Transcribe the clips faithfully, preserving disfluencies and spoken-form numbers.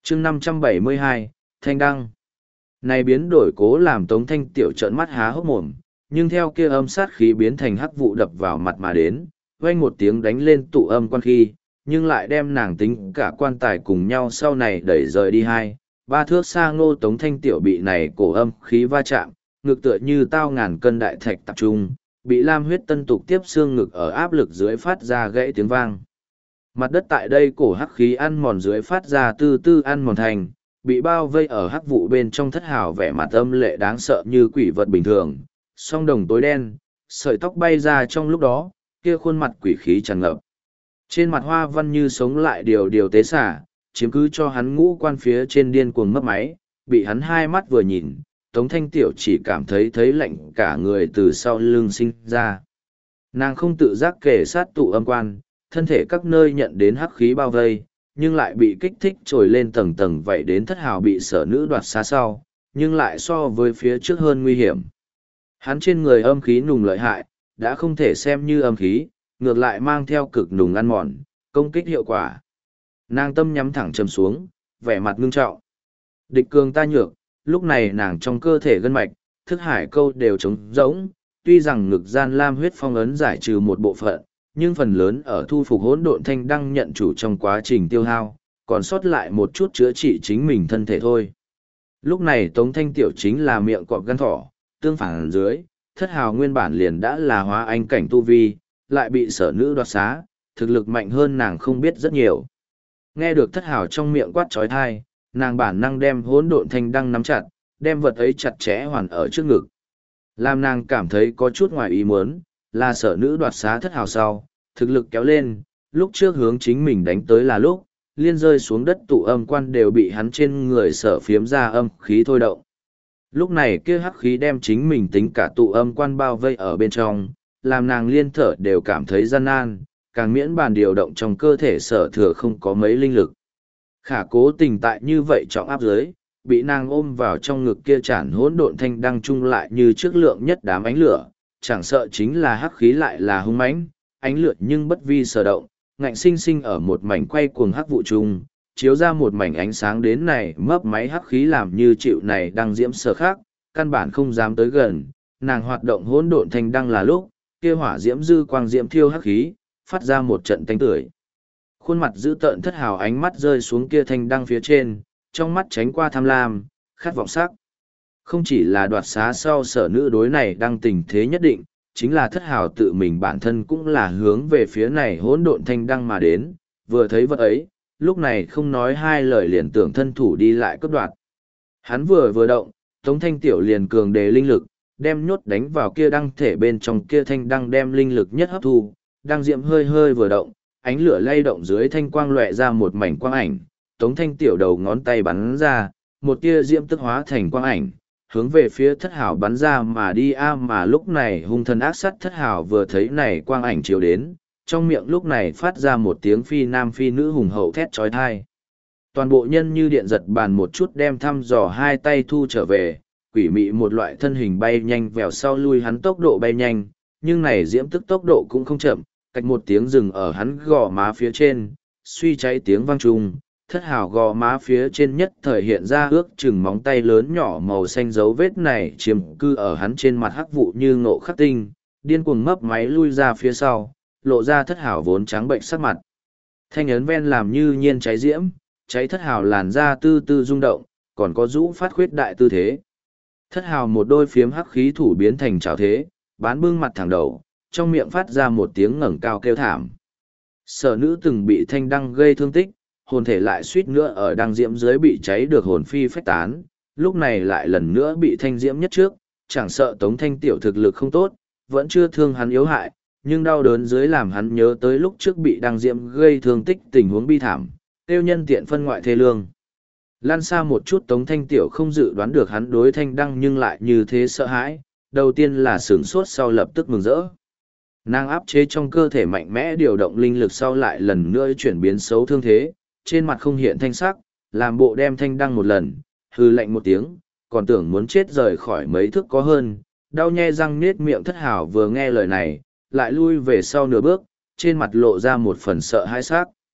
chương năm trăm bảy mươi hai, Thanh Đăng. Này biến đổi cố làm Tống Thanh Tiểu trợn mắt há hốc mồm, nhưng theo kia âm sát khí biến thành hắc vụ đập vào mặt mà đến, vang một tiếng đánh lên tụ âm quan khi, nhưng lại đem nàng tính cả quan tài cùng nhau sau này đẩy rời đi hai, ba thước xa. Ngô Tống Thanh Tiểu bị này cổ âm khí va chạm, ngực tựa như tao ngàn cân đại thạch tập trung, bị lam huyết tân tục tiếp xương ngực ở áp lực dưới phát ra gãy tiếng vang. Mặt đất tại đây cổ hắc khí ăn mòn dưới phát ra tư tư ăn mòn thành, bị bao vây ở hắc vụ bên trong thất hào vẻ mặt âm lệ đáng sợ như quỷ vật bình thường, song đồng tối đen, sợi tóc bay ra trong lúc đó, kia khuôn mặt quỷ khí tràn ngập. Trên mặt hoa văn như sống lại điều điều tế xả, chiếm cứ cho hắn ngũ quan phía trên điên cuồng mấp máy, bị hắn hai mắt vừa nhìn, Tống Thanh Tiểu chỉ cảm thấy thấy lạnh cả người từ sau lưng sinh ra. Nàng không tự giác kề sát tụ âm quan, thân thể các nơi nhận đến hắc khí bao vây, nhưng lại bị kích thích trồi lên tầng tầng vậy đến thất hào bị sở nữ đoạt xa sau, nhưng lại so với phía trước hơn nguy hiểm. Hắn trên người âm khí nùng lợi hại, đã không thể xem như âm khí, ngược lại mang theo cực nùng ăn mòn, công kích hiệu quả. Nàng tâm nhắm thẳng chầm xuống, vẻ mặt ngưng trọng. Địch cường ta nhược, lúc này nàng trong cơ thể gân mạch, thức hải câu đều trống rỗng, tuy rằng ngực gian lam huyết phong ấn giải trừ một bộ phận, nhưng phần lớn ở thu phục hỗn độn thanh đăng nhận chủ trong quá trình tiêu hao, còn sót lại một chút chữa trị chính mình thân thể thôi. Lúc này Tống Thanh Tiểu chính là miệng cọp gan thỏ, tương phản dưới, thất hào nguyên bản liền đã là hóa anh cảnh tu vi, lại bị sở nữ đoạt xá, thực lực mạnh hơn nàng không biết rất nhiều. Nghe được thất hào trong miệng quát trói thai, nàng bản năng đem hỗn độn thanh đăng nắm chặt, đem vật ấy chặt chẽ hoàn ở trước ngực. Làm nàng cảm thấy có chút ngoài ý muốn, là sở nữ đoạt xá thất hào sau, thực lực kéo lên, lúc trước hướng chính mình đánh tới là lúc, liên rơi xuống đất tụ âm quan đều bị hắn trên người sở phiếm ra âm khí thôi động. Lúc này kia hắc khí đem chính mình tính cả tụ âm quan bao vây ở bên trong, làm nàng liên thở đều cảm thấy gian nan, càng miễn bàn điều động trong cơ thể sở thừa không có mấy linh lực. Khả cố tình tại như vậy trọng áp dưới, bị nàng ôm vào trong ngực kia chản hỗn độn thanh đăng chung lại như trước lượng nhất đám ánh lửa, chẳng sợ chính là hắc khí lại là hung mãnh, ánh lửa nhưng bất vi sở động, ngạnh sinh sinh ở một mảnh quay cuồng hắc vụ chung, chiếu ra một mảnh ánh sáng đến này mấp máy hắc khí làm như chịu này đang diễm sở khác, căn bản không dám tới gần, nàng hoạt động hỗn độn thanh đăng là lúc, kia hỏa diễm dư quang diễm thiêu hắc khí, phát ra một trận tanh tưởi. Khuôn mặt dữ tợn thất hào ánh mắt rơi xuống kia thanh đăng phía trên, trong mắt tránh qua tham lam, khát vọng sắc. Không chỉ là đoạt xá sau sở nữ đối này đang tình thế nhất định, chính là thất hào tự mình bản thân cũng là hướng về phía này hỗn độn thanh đăng mà đến, vừa thấy vật ấy, lúc này không nói hai lời liền tưởng thân thủ đi lại cướp đoạt. Hắn vừa vừa động, Tống Thanh Tiểu liền cường đề linh lực, đem nhốt đánh vào kia đăng thể bên trong kia thanh đăng đem linh lực nhất hấp thu, đăng diệm hơi hơi vừa động, ánh lửa lay động dưới thanh quang lóe ra một mảnh quang ảnh, Tống Thanh Tiểu đầu ngón tay bắn ra, một tia diễm tức hóa thành quang ảnh, hướng về phía thất hảo bắn ra mà đi a mà lúc này hung thần ác sát thất hảo vừa thấy này quang ảnh chiếu đến, trong miệng lúc này phát ra một tiếng phi nam phi nữ hùng hậu thét trói thai. Toàn bộ nhân như điện giật bàn một chút đem thăm dò hai tay thu trở về, quỷ mị một loại thân hình bay nhanh vèo sau lui hắn tốc độ bay nhanh, nhưng này diễm tức tốc độ cũng không chậm, cách một tiếng rừng ở hắn gò má phía trên, suy cháy tiếng vang trùng, thất hào gò má phía trên nhất thời hiện ra ước chừng móng tay lớn nhỏ màu xanh dấu vết này chiếm cư ở hắn trên mặt hắc vụ như ngộ khắc tinh, điên cuồng mấp máy lui ra phía sau, lộ ra thất hào vốn trắng bệnh sắc mặt. Thanh ấn ven làm như nhiên cháy diễm, cháy thất hào làn da tư tư rung động, còn có rũ phát khuyết đại tư thế. Thất hào một đôi phiếm hắc khí thủ biến thành trào thế, bán bưng mặt thẳng đầu, trong miệng phát ra một tiếng ngẩng cao kêu thảm. Sở nữ từng bị thanh đăng gây thương tích, hồn thể lại suýt nữa ở đăng diễm dưới bị cháy được hồn phi phách tán, lúc này lại lần nữa bị thanh diễm nhất trước, chẳng sợ tống thanh tiểu thực lực không tốt, vẫn chưa thương hắn yếu hại, nhưng đau đớn dưới làm hắn nhớ tới lúc trước bị đăng diễm gây thương tích tình huống bi thảm, tiêu nhân tiện phân ngoại thê lương. Lan xa một chút tống thanh tiểu không dự đoán được hắn đối thanh đăng nhưng lại như thế sợ hãi, đầu tiên là sửng sốt sau lập tức mừng rỡ. Nàng áp chế trong cơ thể mạnh mẽ điều động linh lực sau lại lần nữa chuyển biến xấu thương thế, trên mặt không hiện thanh sắc, làm bộ đem thanh đăng một lần, hư lạnh một tiếng, còn tưởng muốn chết rời khỏi mấy thước có hơn, đau nhe răng nết miệng thất hảo vừa nghe lời này, lại lui về sau nửa bước, trên mặt lộ ra một phần sợ hãi sắc.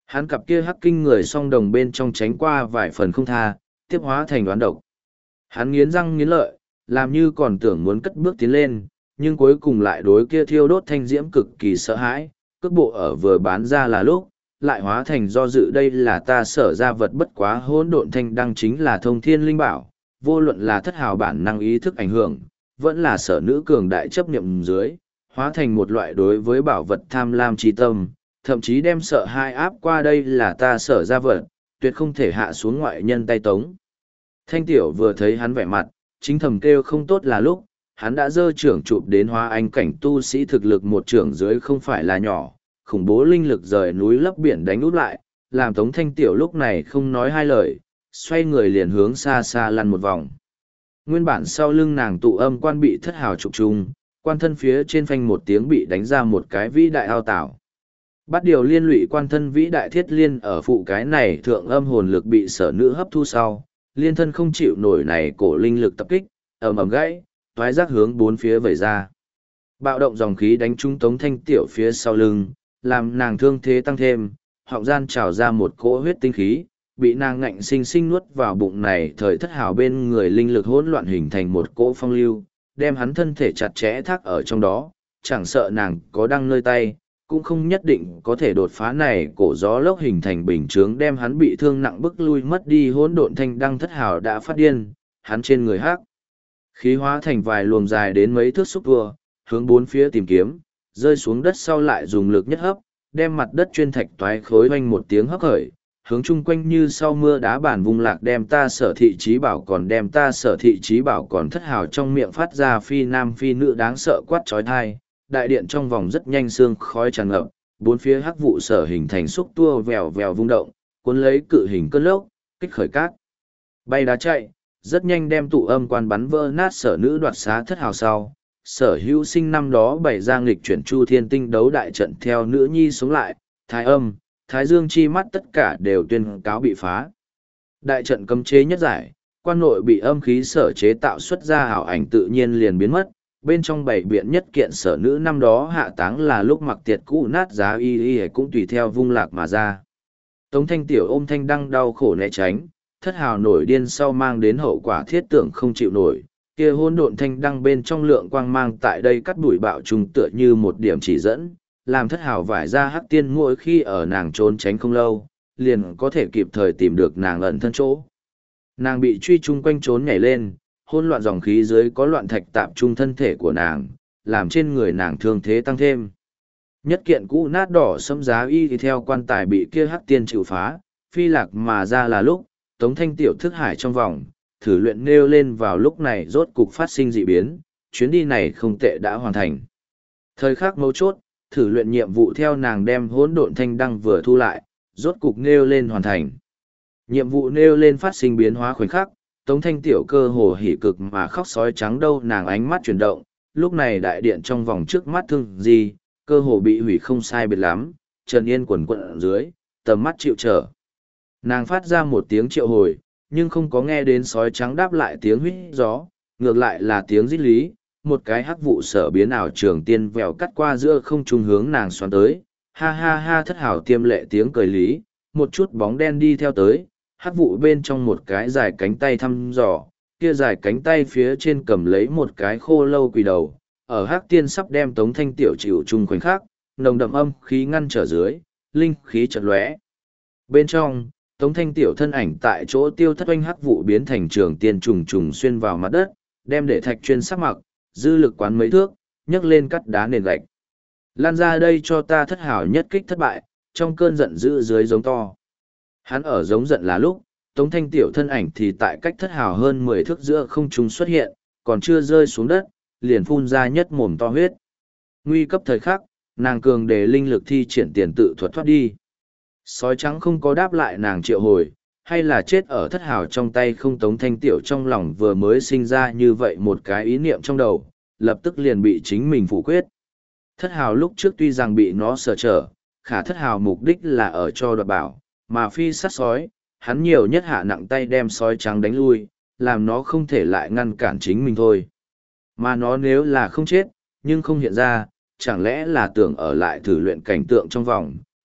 Hắn cặp kia hắc kinh người song đồng bên trong tránh qua vài phần không tha, tiếp hóa thành đoán độc. Hắn nghiến răng nghiến lợi, làm như còn tưởng muốn cất bước tiến lên, nhưng cuối cùng lại đối kia thiêu đốt thanh diễm cực kỳ sợ hãi, cước bộ ở vừa bán ra là lúc, lại hóa thành do dự đây là ta sở ra vật bất quá hỗn độn thanh đăng chính là thông thiên linh bảo, vô luận là thất hào bản năng ý thức ảnh hưởng, vẫn là sở nữ cường đại chấp niệm dưới, hóa thành một loại đối với bảo vật tham lam trí tâm, thậm chí đem sợ hai áp qua đây là ta sở ra vật, tuyệt không thể hạ xuống ngoại nhân tay tống. Thanh tiểu vừa thấy hắn vẻ mặt, chính thầm kêu không tốt là lúc, hắn đã dơ trưởng chụp đến hóa anh cảnh tu sĩ thực lực một trưởng dưới không phải là nhỏ, khủng bố linh lực rời núi lấp biển đánh út lại, làm Tống Thanh tiểu lúc này không nói hai lời, xoay người liền hướng xa xa lăn một vòng. Nguyên bản sau lưng nàng tụ âm quan bị thất hào trục trùng, quan thân phía trên phanh một tiếng bị đánh ra một cái vĩ đại ao tảo. Bắt điều liên lụy quan thân vĩ đại thiết liên ở phụ cái này thượng âm hồn lực bị sở nữ hấp thu sau, liên thân không chịu nổi này cổ linh lực tập kích, ầm ầm gãy, toái giác hướng bốn phía vẩy ra. Bạo động dòng khí đánh trúng Tống Thanh tiểu phía sau lưng, làm nàng thương thế tăng thêm, họng gian trào ra một cỗ huyết tinh khí, bị nàng ngạnh sinh sinh nuốt vào bụng này thời thất hào bên người linh lực hỗn loạn hình thành một cỗ phong lưu, đem hắn thân thể chặt chẽ thác ở trong đó, chẳng sợ nàng có đăng nơi tay, cũng không nhất định có thể đột phá này cổ gió lốc hình thành bình chướng đem hắn bị thương nặng bức lui mất đi hỗn độn thanh đăng thất hào đã phát điên, hắn trên người hắc khí hóa thành vài luồng dài đến mấy thước xúc vua, hướng bốn phía tìm kiếm, rơi xuống đất sau lại dùng lực nhất hấp, đem mặt đất chuyên thạch toái khối oanh một tiếng hấp khởi, hướng chung quanh như sau mưa đá bản vùng lạc đem ta sở thị trí bảo còn đem ta sở thị trí bảo còn thất hào trong miệng phát ra phi nam phi nữ đáng sợ quát trói thai, đại điện trong vòng rất nhanh sương khói tràn ngập, bốn phía hắc vụ sở hình thành xúc tua vèo vèo vung động, cuốn lấy cự hình cơn lốc, kích khởi cát. Bay đá chạy, rất nhanh đem tụ âm quan bắn vỡ nát sở nữ đoạt xá thất hào sau. Sở hữu sinh năm đó bày ra nghịch chuyển chu thiên tinh đấu đại trận theo nữ nhi sống lại, thái âm, thái dương chi mắt tất cả đều tuyên cáo bị phá. Đại trận cấm chế nhất giải, quan nội bị âm khí sở chế tạo xuất ra ảo ảnh tự nhiên liền biến mất, bên trong bảy biện nhất kiện sở nữ năm đó hạ táng là lúc mặc tiệt cũ nát giá y y cũng tùy theo vung lạc mà ra. Tống Thanh tiểu ôm thanh đăng đau khổ né tránh, thất hào nổi điên sau mang đến hậu quả thiết tưởng không chịu nổi, kia hỗn độn thanh đăng bên trong lượng quang mang tại đây cắt đuổi bạo trùng tựa như một điểm chỉ dẫn, làm thất hào vải ra hắc tiên mỗi khi ở nàng trốn tránh không lâu, liền có thể kịp thời tìm được nàng ẩn thân chỗ. Nàng bị truy chung quanh trốn nhảy lên, hỗn loạn dòng khí dưới có loạn thạch tạp trung thân thể của nàng, làm trên người nàng thương thế tăng thêm. Nhất kiện cũ nát đỏ sẫm giá y thì theo quan tài bị kia hắc tiên chịu phá, phi lạc mà ra là lúc, Tống Thanh tiểu thức hải trong vòng, thử luyện nêu lên vào lúc này rốt cục phát sinh dị biến, chuyến đi này không tệ đã hoàn thành. Thời khắc mấu chốt, thử luyện nhiệm vụ theo nàng đem hỗn độn thanh đăng vừa thu lại, rốt cục nêu lên hoàn thành. Nhiệm vụ nêu lên phát sinh biến hóa khoảnh khắc, Tống Thanh tiểu cơ hồ hỉ cực mà khóc sói trắng đâu nàng ánh mắt chuyển động, lúc này đại điện trong vòng trước mắt thương gì, cơ hồ bị hủy không sai biệt lắm, Trần Yên quần quận ở dưới, tầm mắt chịu trở. Nàng phát ra một tiếng triệu hồi, nhưng không có nghe đến sói trắng đáp lại tiếng huýt gió, ngược lại là tiếng rít lý, một cái hắc vụ sở biến ảo trường tiên vèo cắt qua giữa không trung hướng nàng xoắn tới, ha ha ha thất hảo tiêm lệ tiếng cười lý, một chút bóng đen đi theo tới, hắc vụ bên trong một cái dài cánh tay thăm dò, kia dài cánh tay phía trên cầm lấy một cái khô lâu quỳ đầu, ở hắc tiên sắp đem Tống Thanh tiểu chịu chung khoảnh khắc, nồng đậm âm khí ngăn trở dưới, linh khí chợt lóe. Bên trong, Tống Thanh tiểu thân ảnh tại chỗ tiêu thất oanh hắc vụ biến thành trường tiên trùng trùng xuyên vào mặt đất, đem để thạch chuyên sắc mặc, dư lực quán mấy thước, nhấc lên cắt đá nền gạch. Lan ra đây cho ta thất hảo nhất kích thất bại, trong cơn giận dữ dưới giống to. Hắn ở giống giận là lúc, Tống Thanh tiểu thân ảnh thì tại cách thất hảo hơn mười thước giữa không trung xuất hiện, còn chưa rơi xuống đất, liền phun ra nhất mồm to huyết. Nguy cấp thời khắc, nàng cường đề linh lực thi triển tiền tự thuật thoát đi. Sói trắng không có đáp lại nàng triệu hồi, hay là chết ở thất hào trong tay không. Tống Thanh tiểu trong lòng vừa mới sinh ra như vậy một cái ý niệm trong đầu, lập tức liền bị chính mình phủ quyết. Thất hào lúc trước tuy rằng bị nó sở trở, khả thất hào mục đích là ở cho đoạt bảo, mà phi sát sói, hắn nhiều nhất hạ nặng tay đem sói trắng đánh lui, làm nó không thể lại ngăn cản chính mình thôi. Mà nó nếu là không chết, nhưng không hiện ra, chẳng lẽ là tưởng ở lại thử luyện cảnh tượng trong vòng,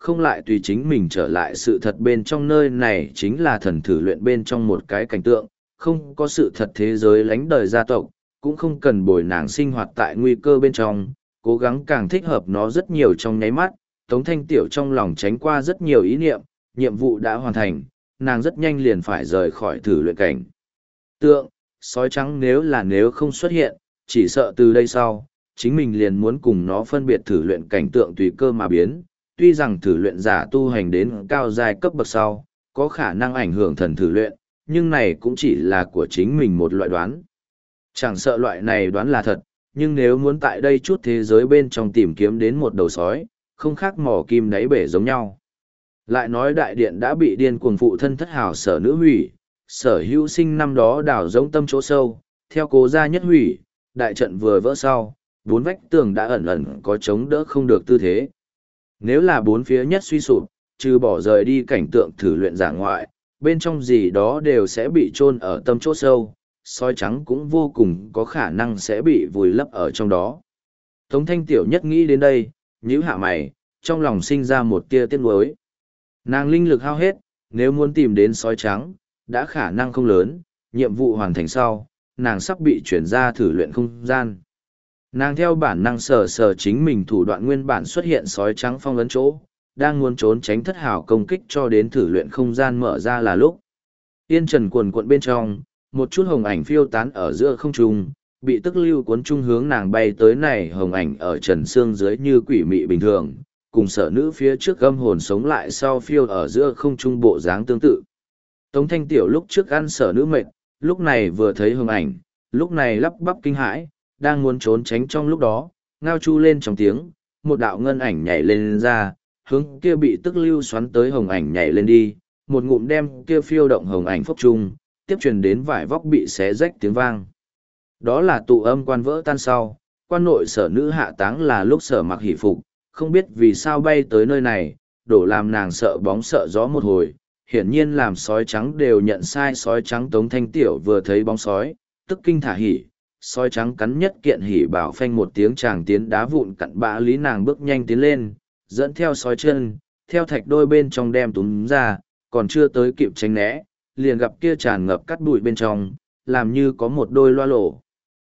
không lại tùy chính mình trở lại sự thật bên trong nơi này chính là thần thử luyện bên trong một cái cảnh tượng, không có sự thật thế giới lánh đời gia tộc, cũng không cần bồi nàng sinh hoạt tại nguy cơ bên trong, cố gắng càng thích hợp nó rất nhiều trong nháy mắt, Tống Thanh Tiểu trong lòng tránh qua rất nhiều ý niệm, nhiệm vụ đã hoàn thành, nàng rất nhanh liền phải rời khỏi thử luyện cảnh. Tượng, sói trắng nếu là nếu không xuất hiện, chỉ sợ từ đây sau, chính mình liền muốn cùng nó phân biệt thử luyện cảnh tượng tùy cơ mà biến, tuy rằng thử luyện giả tu hành đến cao giai cấp bậc sau, có khả năng ảnh hưởng thần thử luyện, nhưng này cũng chỉ là của chính mình một loại đoán. Chẳng sợ loại này đoán là thật, nhưng nếu muốn tại đây chút thế giới bên trong tìm kiếm đến một đầu sói, không khác mỏ kim đáy bể giống nhau. Lại nói đại điện đã bị điên cuồng phụ thân thất hào sở nữ hủy, sở hữu sinh năm đó đào giống tâm chỗ sâu, theo cố gia nhất hủy, đại trận vừa vỡ sau, bốn vách tường đã ẩn ẩn có chống đỡ không được tư thế. Nếu là bốn phía nhất suy sụp, trừ bỏ rời đi cảnh tượng thử luyện giả ngoại, bên trong gì đó đều sẽ bị chôn ở tâm chỗ sâu, sói trắng cũng vô cùng có khả năng sẽ bị vùi lấp ở trong đó. Tống Thanh Tiểu nhất nghĩ đến đây, nhíu hạ mày, trong lòng sinh ra một tia tiếc nuối. Nàng linh lực hao hết, nếu muốn tìm đến sói trắng, đã khả năng không lớn, nhiệm vụ hoàn thành sau, nàng sắp bị chuyển ra thử luyện không gian. Nàng theo bản năng sờ sờ chính mình thủ đoạn nguyên bản xuất hiện sói trắng phong ấn chỗ, đang muốn trốn tránh thất hào công kích cho đến thử luyện không gian mở ra là lúc. Yên trần cuồn cuộn bên trong, một chút hồng ảnh phiêu tán ở giữa không trung, bị tức lưu cuốn trung hướng nàng bay tới này hồng ảnh ở trần xương dưới như quỷ mị bình thường, cùng sở nữ phía trước gâm hồn sống lại sau phiêu ở giữa không trung bộ dáng tương tự. Tống Thanh Tiểu lúc trước ăn sở nữ mệt, lúc này vừa thấy hồng ảnh, lúc này lắp bắp kinh hãi, đang muốn trốn tránh trong lúc đó, ngao chu lên trong tiếng, một đạo ngân ảnh nhảy lên ra, hướng kia bị tức lưu xoắn tới hồng ảnh nhảy lên đi, một ngụm đem kia phiêu động hồng ảnh phốc trung, tiếp truyền đến vải vóc bị xé rách tiếng vang. Đó là tụ âm quan vỡ tan sau, quan nội sở nữ hạ táng là lúc sở mặc hỷ phục, không biết vì sao bay tới nơi này, đổ làm nàng sợ bóng sợ gió một hồi, hiển nhiên làm sói trắng đều nhận sai. Sói trắng Tống Thanh Tiểu vừa thấy bóng sói, tức kinh thả hỉ, sói trắng cắn nhất kiện hỉ bảo phanh một tiếng chàng tiến đá vụn cặn bã lý nàng bước nhanh tiến lên, dẫn theo sói chân, theo thạch đôi bên trong đem túm ra, còn chưa tới kịp tránh né, liền gặp kia tràn ngập cắt bụi bên trong, làm như có một đôi loa lổ.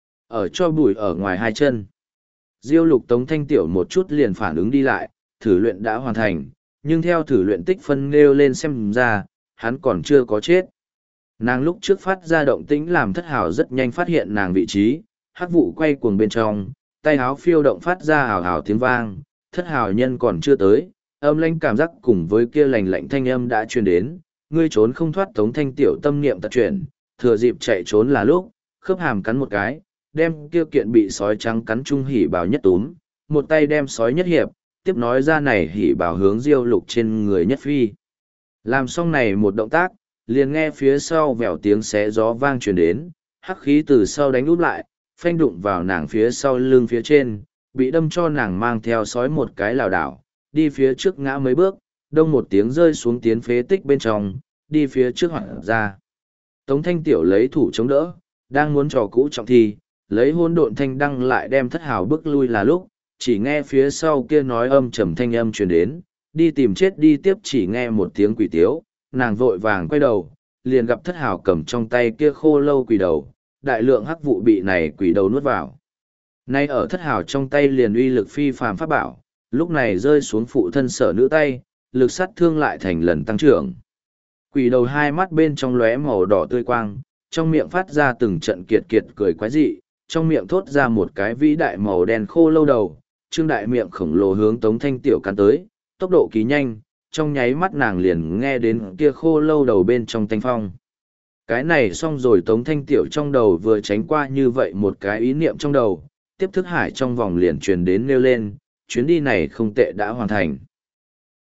Ở cho bụi ở ngoài hai chân. Diêu Lục Tống Thanh Tiểu một chút liền phản ứng đi lại, thử luyện đã hoàn thành, nhưng theo thử luyện tích phân nêu lên xem ra, hắn còn chưa có chết. Nàng lúc trước phát ra động tĩnh làm thất hào rất nhanh phát hiện nàng vị trí, hắc vụ quay cuồng bên trong, tay áo phiêu động phát ra hào hào tiếng vang, thất hào nhân còn chưa tới, âm lãnh cảm giác cùng với kia lành lạnh thanh âm đã truyền đến, ngươi trốn không thoát. Tống Thanh Tiểu tâm niệm tật chuyển, thừa dịp chạy trốn là lúc, khớp hàm cắn một cái, đem kia kiện bị sói trắng cắn trung hỉ bào nhất túm, một tay đem sói nhất hiệp, tiếp nói ra này hỉ bào hướng Diêu Lục trên người nhất phi. Làm xong này một động tác, liền nghe phía sau vèo tiếng xé gió vang truyền đến, hắc khí từ sau đánh úp lại, phanh đụng vào nàng phía sau lưng phía trên, bị đâm cho nàng mang theo sói một cái lảo đảo, đi phía trước ngã mấy bước, đông một tiếng rơi xuống tiến phế tích bên trong, đi phía trước hoảng ra. Tống Thanh Tiểu lấy thủ chống đỡ, đang muốn trò cũ trọng thi, lấy hôn độn thanh đăng lại đem thất hào bước lui là lúc, chỉ nghe phía sau kia nói âm trầm thanh âm truyền đến, đi tìm chết đi. Tiếp chỉ nghe một tiếng quỷ tiếu, nàng vội vàng quay đầu, liền gặp thất hào cầm trong tay kia khô lâu quỷ đầu, đại lượng hắc vụ bị này quỷ đầu nuốt vào. Nay ở thất hào trong tay liền uy lực phi phàm pháp bảo, lúc này rơi xuống phụ thân sở nữ tay, lực sát thương lại thành lần tăng trưởng. Quỷ đầu hai mắt bên trong lóe màu đỏ tươi quang, trong miệng phát ra từng trận kiệt kiệt cười quái dị, trong miệng thốt ra một cái vĩ đại màu đen khô lâu đầu, trương đại miệng khổng lồ hướng Tống Thanh Tiểu cắn tới, tốc độ kỳ nhanh, trong nháy mắt nàng liền nghe đến kia khô lâu đầu bên trong thanh phong. Cái này xong rồi, Tống Thanh Tiểu trong đầu vừa tránh qua như vậy một cái ý niệm trong đầu, tiếp thức hải trong vòng liền truyền đến nêu lên, chuyến đi này không tệ đã hoàn thành.